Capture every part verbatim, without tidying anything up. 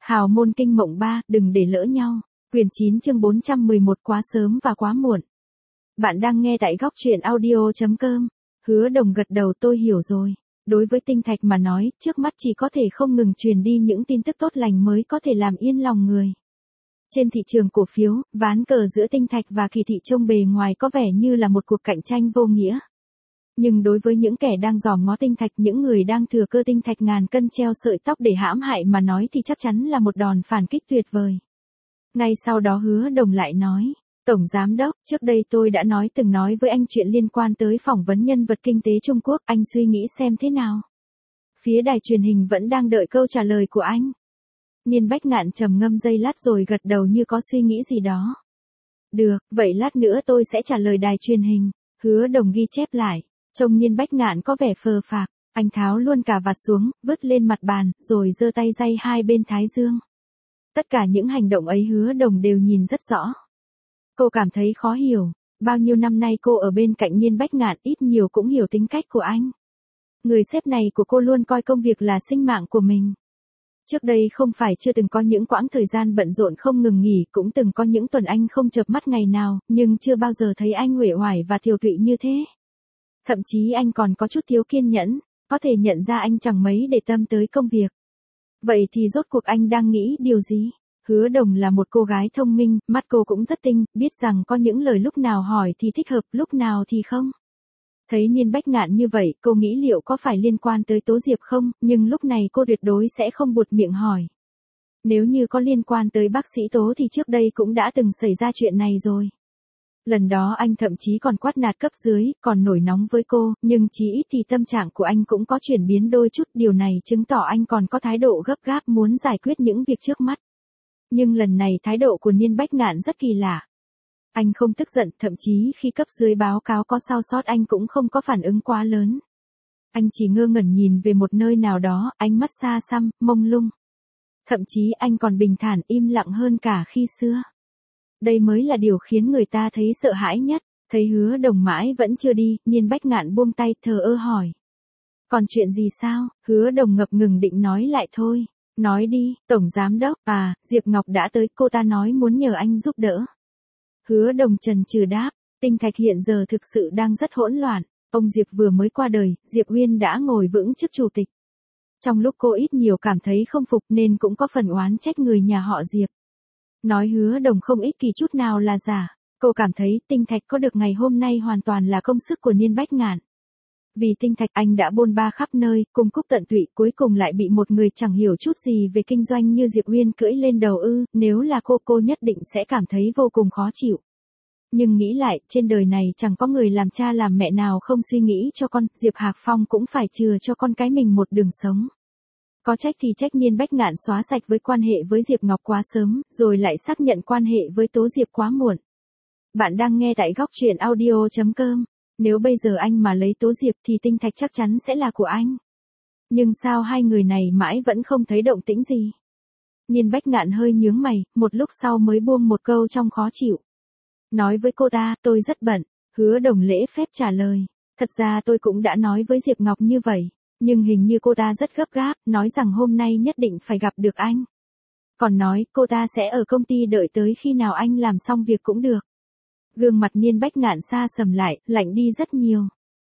Hào môn kinh mộng ba, đừng để lỡ nhau. Quyển chín chương bốn trăm mười một, quá sớm và quá muộn. Bạn đang nghe tại góc truyện audio chấm com. Hứa Đồng gật đầu, tôi hiểu rồi. Đối với Tinh Thạch mà nói, trước mắt chỉ có thể không ngừng truyền đi những tin tức tốt lành mới có thể làm yên lòng người. Trên thị trường cổ phiếu, ván cờ giữa Tinh Thạch và Kỳ Thị trông bề ngoài có vẻ như là một cuộc cạnh tranh vô nghĩa. Nhưng đối với những kẻ đang dòm ngó Tinh Thạch, những người đang thừa cơ Tinh Thạch ngàn cân treo sợi tóc để hãm hại mà nói thì chắc chắn là một đòn phản kích tuyệt vời. Ngay sau đó Hứa Đồng lại nói, Tổng Giám Đốc, trước đây tôi đã nói từng nói với anh chuyện liên quan tới phỏng vấn nhân vật kinh tế Trung Quốc, anh suy nghĩ xem thế nào. Phía đài truyền hình vẫn đang đợi câu trả lời của anh. Niên Bách Ngạn trầm ngâm giây lát rồi gật đầu như có suy nghĩ gì đó. Được, vậy lát nữa tôi sẽ trả lời đài truyền hình. Hứa Đồng ghi chép lại. Trông Niên Bách Ngạn có vẻ phờ phạc, anh tháo luôn cả vạt xuống, vứt lên mặt bàn, rồi giơ tay day hai bên thái dương. Tất cả những hành động ấy Hứa Đồng đều nhìn rất rõ. Cô cảm thấy khó hiểu, bao nhiêu năm nay cô ở bên cạnh Niên Bách Ngạn ít nhiều cũng hiểu tính cách của anh. Người sếp này của cô luôn coi công việc là sinh mạng của mình. Trước đây không phải chưa từng có những quãng thời gian bận rộn không ngừng nghỉ, cũng từng có những tuần anh không chợp mắt ngày nào, nhưng chưa bao giờ thấy anh uể oải và thiểu tụy như thế. Thậm chí anh còn có chút thiếu kiên nhẫn, có thể nhận ra anh chẳng mấy để tâm tới công việc. Vậy thì rốt cuộc anh đang nghĩ điều gì? Hứa Đồng là một cô gái thông minh, mắt cô cũng rất tinh, biết rằng có những lời lúc nào hỏi thì thích hợp, lúc nào thì không. Thấy Niên Bách Ngạn như vậy, cô nghĩ liệu có phải liên quan tới Tố Diệp không, nhưng lúc này cô tuyệt đối sẽ không buột miệng hỏi. Nếu như có liên quan tới bác sĩ Tố thì trước đây cũng đã từng xảy ra chuyện này rồi. Lần đó anh thậm chí còn quát nạt cấp dưới, còn nổi nóng với cô, nhưng chí ít thì tâm trạng của anh cũng có chuyển biến đôi chút, điều này chứng tỏ anh còn có thái độ gấp gáp muốn giải quyết những việc trước mắt. Nhưng lần này thái độ của Niên Bách Ngạn rất kỳ lạ. Anh không tức giận, thậm chí khi cấp dưới báo cáo có sai sót anh cũng không có phản ứng quá lớn. Anh chỉ ngơ ngẩn nhìn về một nơi nào đó, ánh mắt xa xăm, mông lung. Thậm chí anh còn bình thản im lặng hơn cả khi xưa. Đây mới là điều khiến người ta thấy sợ hãi nhất. Thấy Hứa Đồng mãi vẫn chưa đi, Niên Bách Ngạn buông tay thờ ơ hỏi. Còn chuyện gì sao? Hứa Đồng ngập ngừng định nói lại thôi. Nói đi, Tổng Giám Đốc, à, Diệp Ngọc đã tới, cô ta nói muốn nhờ anh giúp đỡ. Hứa Đồng chần chừ đáp, Tinh Thạch hiện giờ thực sự đang rất hỗn loạn. Ông Diệp vừa mới qua đời, Diệp Uyên đã ngồi vững chức chủ tịch. Trong lúc cô ít nhiều cảm thấy không phục nên cũng có phần oán trách người nhà họ Diệp. Nói Hứa Đồng không ích kỷ chút nào là giả, cô cảm thấy Tinh Thạch có được ngày hôm nay hoàn toàn là công sức của Niên Bách Ngạn. Vì Tinh Thạch anh đã bôn ba khắp nơi, cùng cúc tận tụy, cuối cùng lại bị một người chẳng hiểu chút gì về kinh doanh như Diệp Uyên cưỡi lên đầu ư, nếu là cô cô nhất định sẽ cảm thấy vô cùng khó chịu. Nhưng nghĩ lại, trên đời này chẳng có người làm cha làm mẹ nào không suy nghĩ cho con, Diệp Hạc Phong cũng phải chừa cho con cái mình một đường sống. Có trách thì trách Niên Bách Ngạn xóa sạch với quan hệ với Diệp Ngọc quá sớm, rồi lại xác nhận quan hệ với Tố Diệp quá muộn. Bạn đang nghe tại góc truyện audio chấm com. Nếu bây giờ anh mà lấy Tố Diệp thì Tinh Thạch chắc chắn sẽ là của anh. Nhưng sao hai người này mãi vẫn không thấy động tĩnh gì? Niên Bách Ngạn hơi nhướng mày, một lúc sau mới buông một câu trong khó chịu. Nói với cô ta, tôi rất bận. Hứa Đồng lễ phép trả lời. Thật ra tôi cũng đã nói với Diệp Ngọc như vậy. Nhưng hình như cô ta rất gấp gáp, nói rằng hôm nay nhất định phải gặp được anh. Còn nói cô ta sẽ ở công ty đợi tới khi nào anh làm xong việc cũng được. Gương mặt Niên Bách Ngạn xa sầm lại, lạnh đi rất nhiều.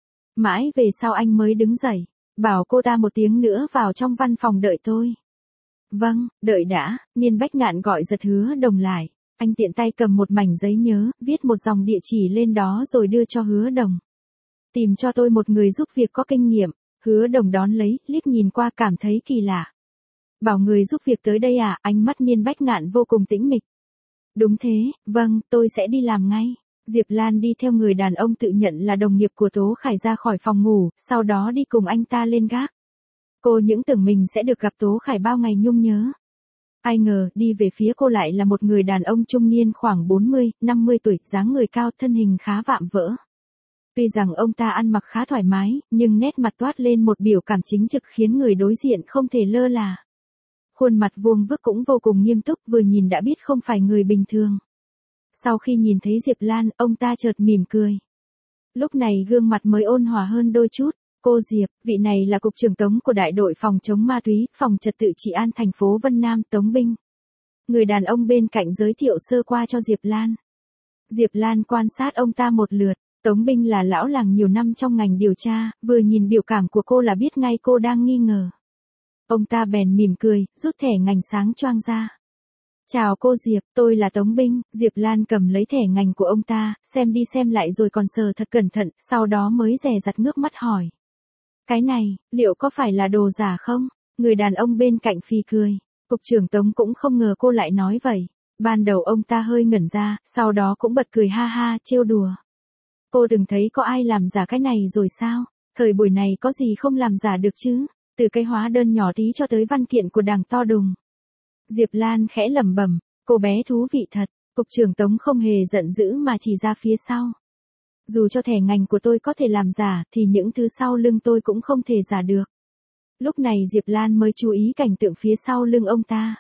Mãi về sau anh mới đứng dậy, bảo cô ta một tiếng nữa vào trong văn phòng đợi tôi. Vâng, đợi đã, Niên Bách Ngạn gọi giật Hứa Đồng lại. Anh tiện tay cầm một mảnh giấy nhớ, viết một dòng địa chỉ lên đó rồi đưa cho Hứa Đồng. Tìm cho tôi một người giúp việc có kinh nghiệm. Hứa Đồng đón lấy, liếc nhìn qua cảm thấy kỳ lạ. Bảo người giúp việc tới đây à? Ánh mắt Niên Bách Ngạn vô cùng tĩnh mịch. Đúng thế, vâng, tôi sẽ đi làm ngay. Diệp Lan đi theo người đàn ông tự nhận là đồng nghiệp của Tố Khải ra khỏi phòng ngủ, sau đó đi cùng anh ta lên gác. Cô những tưởng mình sẽ được gặp Tố Khải bao ngày nhung nhớ. Ai ngờ, đi về phía cô lại là một người đàn ông trung niên khoảng bốn mươi, năm mươi tuổi, dáng người cao, thân hình khá vạm vỡ. Tuy rằng ông ta ăn mặc khá thoải mái, nhưng nét mặt toát lên một biểu cảm chính trực khiến người đối diện không thể lơ là. Khuôn mặt vuông vức cũng vô cùng nghiêm túc, vừa nhìn đã biết không phải người bình thường. Sau khi nhìn thấy Diệp Lan, ông ta chợt mỉm cười. Lúc này gương mặt mới ôn hòa hơn đôi chút, Cô Diệp, vị này là cục trưởng Tống của đại đội phòng chống ma túy, phòng trật tự trị an thành phố Vân Nam, Tống Binh. Người đàn ông bên cạnh giới thiệu sơ qua cho Diệp Lan. Diệp Lan quan sát ông ta một lượt, Tống Binh là lão làng nhiều năm trong ngành điều tra, vừa nhìn biểu cảm của cô là biết ngay cô đang nghi ngờ. Ông ta bèn mỉm cười, rút thẻ ngành sáng choang ra. Chào cô Diệp, tôi là Tống Binh. Diệp Lan cầm lấy thẻ ngành của ông ta, xem đi xem lại rồi còn sờ thật cẩn thận, sau đó mới dè dặt ngước mắt hỏi. Cái này, liệu có phải là đồ giả không? Người đàn ông bên cạnh phì cười. Cục trưởng Tống cũng không ngờ cô lại nói vậy. Ban đầu ông ta hơi ngẩn ra, sau đó cũng bật cười ha ha, trêu đùa. Cô đừng thấy có ai làm giả cái này rồi sao? Thời buổi này có gì không làm giả được chứ? Từ cái hóa đơn nhỏ tí cho tới văn kiện của đảng to đùng. Diệp Lan khẽ lẩm bẩm, cô bé thú vị thật. Cục trưởng Tống không hề giận dữ mà chỉ ra phía sau. Dù cho thẻ ngành của tôi có thể làm giả thì những thứ sau lưng tôi cũng không thể giả được. Lúc này Diệp Lan mới chú ý cảnh tượng phía sau lưng ông ta.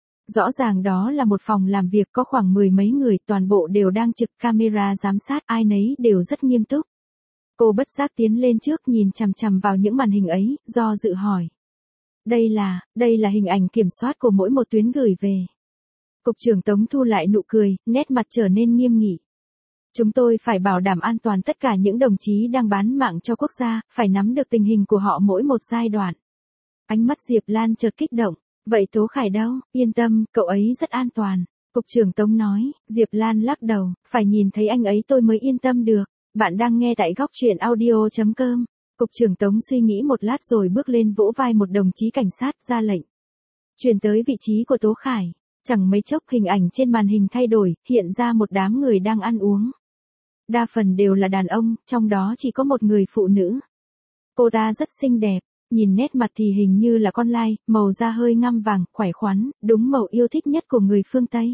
Rõ ràng đó là một phòng làm việc có khoảng mười mấy người, toàn bộ đều đang trực camera giám sát, ai nấy đều rất nghiêm túc. Cô bất giác tiến lên trước nhìn chằm chằm vào những màn hình ấy, do dự hỏi. Đây là, đây là hình ảnh kiểm soát của mỗi một tuyến gửi về. Cục trưởng Tống thu lại nụ cười, nét mặt trở nên nghiêm nghị. Chúng tôi phải bảo đảm an toàn tất cả những đồng chí đang bán mạng cho quốc gia, phải nắm được tình hình của họ mỗi một giai đoạn. Ánh mắt Diệp Lan chợt kích động. Vậy Tố Khải đâu? Yên tâm, cậu ấy rất an toàn. Cục trưởng Tống nói. Diệp Lan lắc đầu, phải nhìn thấy anh ấy tôi mới yên tâm được. Bạn đang nghe tại góc truyện audio chấm com. Cục trưởng Tống suy nghĩ một lát rồi bước lên vỗ vai một đồng chí cảnh sát ra lệnh. Chuyển tới vị trí của Tố Khải. Chẳng mấy chốc hình ảnh trên màn hình thay đổi, hiện ra một đám người đang ăn uống. Đa phần đều là đàn ông, trong đó chỉ có một người phụ nữ. Cô ta rất xinh đẹp, nhìn nét mặt thì hình như là con lai, màu da hơi ngăm vàng, khỏe khoắn, đúng màu yêu thích nhất của người phương Tây.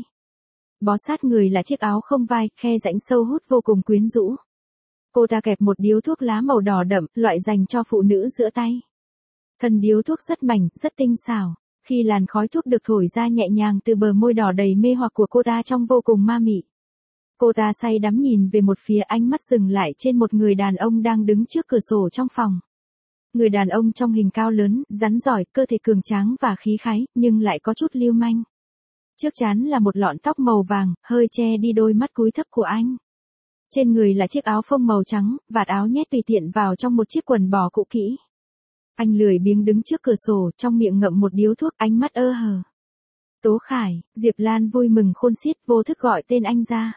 Bó sát người là chiếc áo không vai, khe rãnh sâu hút vô cùng quyến rũ. Cô ta kẹp một điếu thuốc lá màu đỏ đậm, loại dành cho phụ nữ giữa tay. Thân điếu thuốc rất mảnh, rất tinh xảo. Khi làn khói thuốc được thổi ra nhẹ nhàng từ bờ môi đỏ đầy mê hoặc của cô ta trông vô cùng ma mị. Cô ta say đắm nhìn về một phía, ánh mắt dừng lại trên một người đàn ông đang đứng trước cửa sổ trong phòng. Người đàn ông trong hình cao lớn, rắn giỏi, cơ thể cường tráng và khí khái, nhưng lại có chút lưu manh. Trước trán là một lọn tóc màu vàng, hơi che đi đôi mắt cúi thấp của anh. Trên người là chiếc áo phông màu trắng, vạt áo nhét tùy tiện vào trong một chiếc quần bò cũ kỹ. Anh lười biếng đứng trước cửa sổ, trong miệng ngậm một điếu thuốc, ánh mắt ơ hờ. Tố Khải, Diệp Lan vui mừng khôn xiết, vô thức gọi tên anh ra.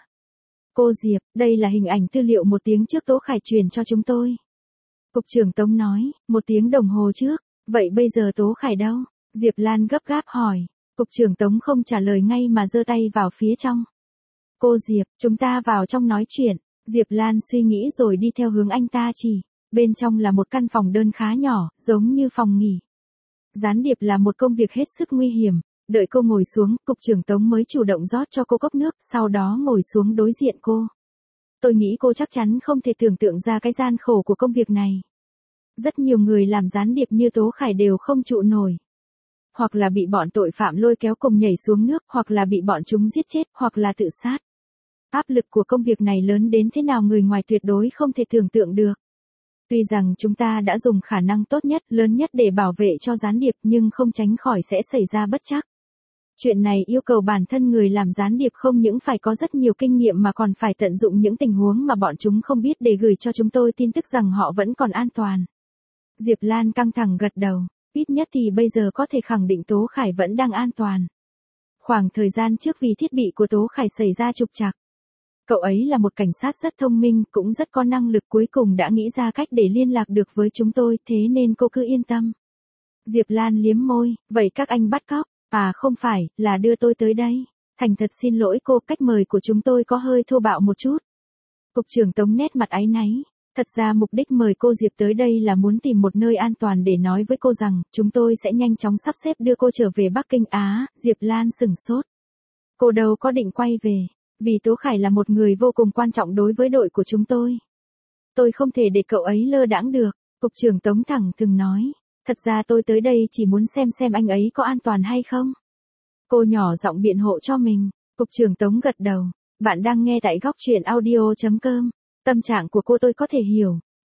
Cô Diệp, đây là hình ảnh tư liệu một tiếng trước Tố Khải truyền cho chúng tôi. Cục trưởng Tống nói, một tiếng đồng hồ trước, vậy bây giờ Tố Khải đâu? Diệp Lan gấp gáp hỏi. Cục trưởng Tống không trả lời ngay mà giơ tay vào phía trong. Cô Diệp, chúng ta vào trong nói chuyện. Diệp Lan suy nghĩ rồi đi theo hướng anh ta chỉ. Bên trong là một căn phòng đơn khá nhỏ, giống như phòng nghỉ. Gián điệp là một công việc hết sức nguy hiểm. Đợi cô ngồi xuống, cục trưởng Tống mới chủ động rót cho cô cốc nước, sau đó ngồi xuống đối diện cô. Tôi nghĩ cô chắc chắn không thể tưởng tượng ra cái gian khổ của công việc này. Rất nhiều người làm gián điệp như Tố Khải đều không trụ nổi. Hoặc là bị bọn tội phạm lôi kéo cùng nhảy xuống nước, hoặc là bị bọn chúng giết chết, hoặc là tự sát. Áp lực của công việc này lớn đến thế nào người ngoài tuyệt đối không thể tưởng tượng được. Tuy rằng chúng ta đã dùng khả năng tốt nhất, lớn nhất để bảo vệ cho gián điệp nhưng không tránh khỏi sẽ xảy ra bất trắc. Chuyện này yêu cầu bản thân người làm gián điệp không những phải có rất nhiều kinh nghiệm mà còn phải tận dụng những tình huống mà bọn chúng không biết để gửi cho chúng tôi tin tức rằng họ vẫn còn an toàn. Diệp Lan căng thẳng gật đầu, ít nhất thì bây giờ có thể khẳng định Tố Khải vẫn đang an toàn. Khoảng thời gian trước vì thiết bị của Tố Khải xảy ra trục trặc. Cậu ấy là một cảnh sát rất thông minh, cũng rất có năng lực, cuối cùng đã nghĩ ra cách để liên lạc được với chúng tôi, thế nên cô cứ yên tâm. Diệp Lan liếm môi, vậy các anh bắt cóc, à không phải, là đưa tôi tới đây. Thành thật xin lỗi cô, cách mời của chúng tôi có hơi thô bạo một chút. Cục trưởng Tống nét mặt áy náy. Thật ra mục đích mời cô Diệp tới đây là muốn tìm một nơi an toàn để nói với cô rằng, chúng tôi sẽ nhanh chóng sắp xếp đưa cô trở về Bắc Kinh. Á, Diệp Lan sửng sốt. Cô đâu có định quay về, vì Tố Khải là một người vô cùng quan trọng đối với đội của chúng tôi. Tôi không thể để cậu ấy lơ đãng được, Cục trưởng Tống thẳng thừng nói. Thật ra tôi tới đây chỉ muốn xem xem anh ấy có an toàn hay không. Cô nhỏ giọng biện hộ cho mình. Cục trưởng Tống gật đầu. Bạn đang nghe tại góc truyện audio chấm com. Tâm trạng của cô tôi có thể hiểu,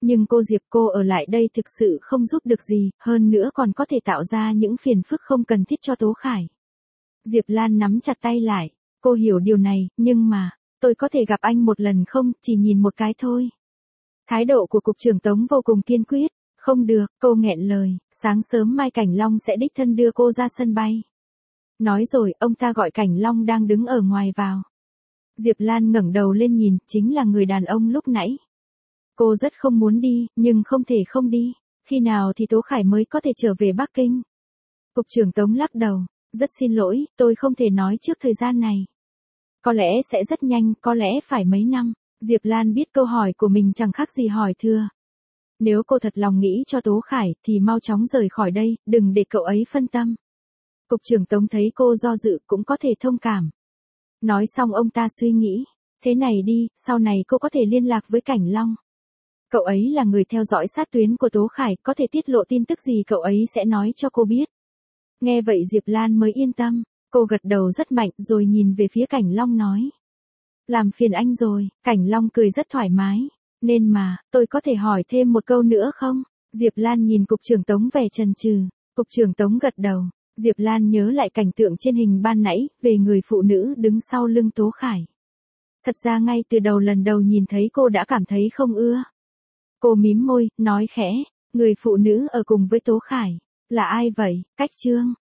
Nhưng cô Diệp cô ở lại đây thực sự không giúp được gì, hơn nữa còn có thể tạo ra những phiền phức không cần thiết cho Tố Khải. Diệp Lan nắm chặt tay lại, cô hiểu điều này, nhưng mà, tôi có thể gặp anh một lần không, chỉ nhìn một cái thôi. Thái độ của cục trưởng Tống vô cùng kiên quyết, không được, cô nghẹn lời, sáng sớm mai Cảnh Long sẽ đích thân đưa cô ra sân bay. Nói rồi, ông ta gọi Cảnh Long đang đứng ở ngoài vào. Diệp Lan ngẩng đầu lên nhìn, chính là người đàn ông lúc nãy. Cô rất không muốn đi, nhưng không thể không đi. Khi nào thì Tố Khải mới có thể trở về Bắc Kinh? Cục trưởng Tống lắc đầu, rất xin lỗi, tôi không thể nói trước thời gian này. Có lẽ sẽ rất nhanh, có lẽ phải mấy năm. Diệp Lan biết câu hỏi của mình chẳng khác gì hỏi thưa. Nếu cô thật lòng nghĩ cho Tố Khải thì mau chóng rời khỏi đây, đừng để cậu ấy phân tâm. Cục trưởng Tống thấy cô do dự cũng có thể thông cảm. Nói xong ông ta suy nghĩ, thế này đi, sau này cô có thể liên lạc với Cảnh Long. Cậu ấy là người theo dõi sát tuyến của Tố Khải, có thể tiết lộ tin tức gì cậu ấy sẽ nói cho cô biết. Nghe vậy Diệp Lan mới yên tâm, cô gật đầu rất mạnh rồi nhìn về phía Cảnh Long nói. Làm phiền anh rồi, Cảnh Long cười rất thoải mái, nên mà, tôi có thể hỏi thêm một câu nữa không? Diệp Lan nhìn cục trưởng Tống vẻ chần chừ, cục trưởng Tống gật đầu, Diệp Lan nhớ lại cảnh tượng trên hình ban nãy, về người phụ nữ đứng sau lưng Tố Khải. Thật ra ngay từ đầu lần đầu nhìn thấy cô đã cảm thấy không ưa. Cô mím môi, nói khẽ, người phụ nữ ở cùng với Tố Khải, là ai vậy, Cách Trương?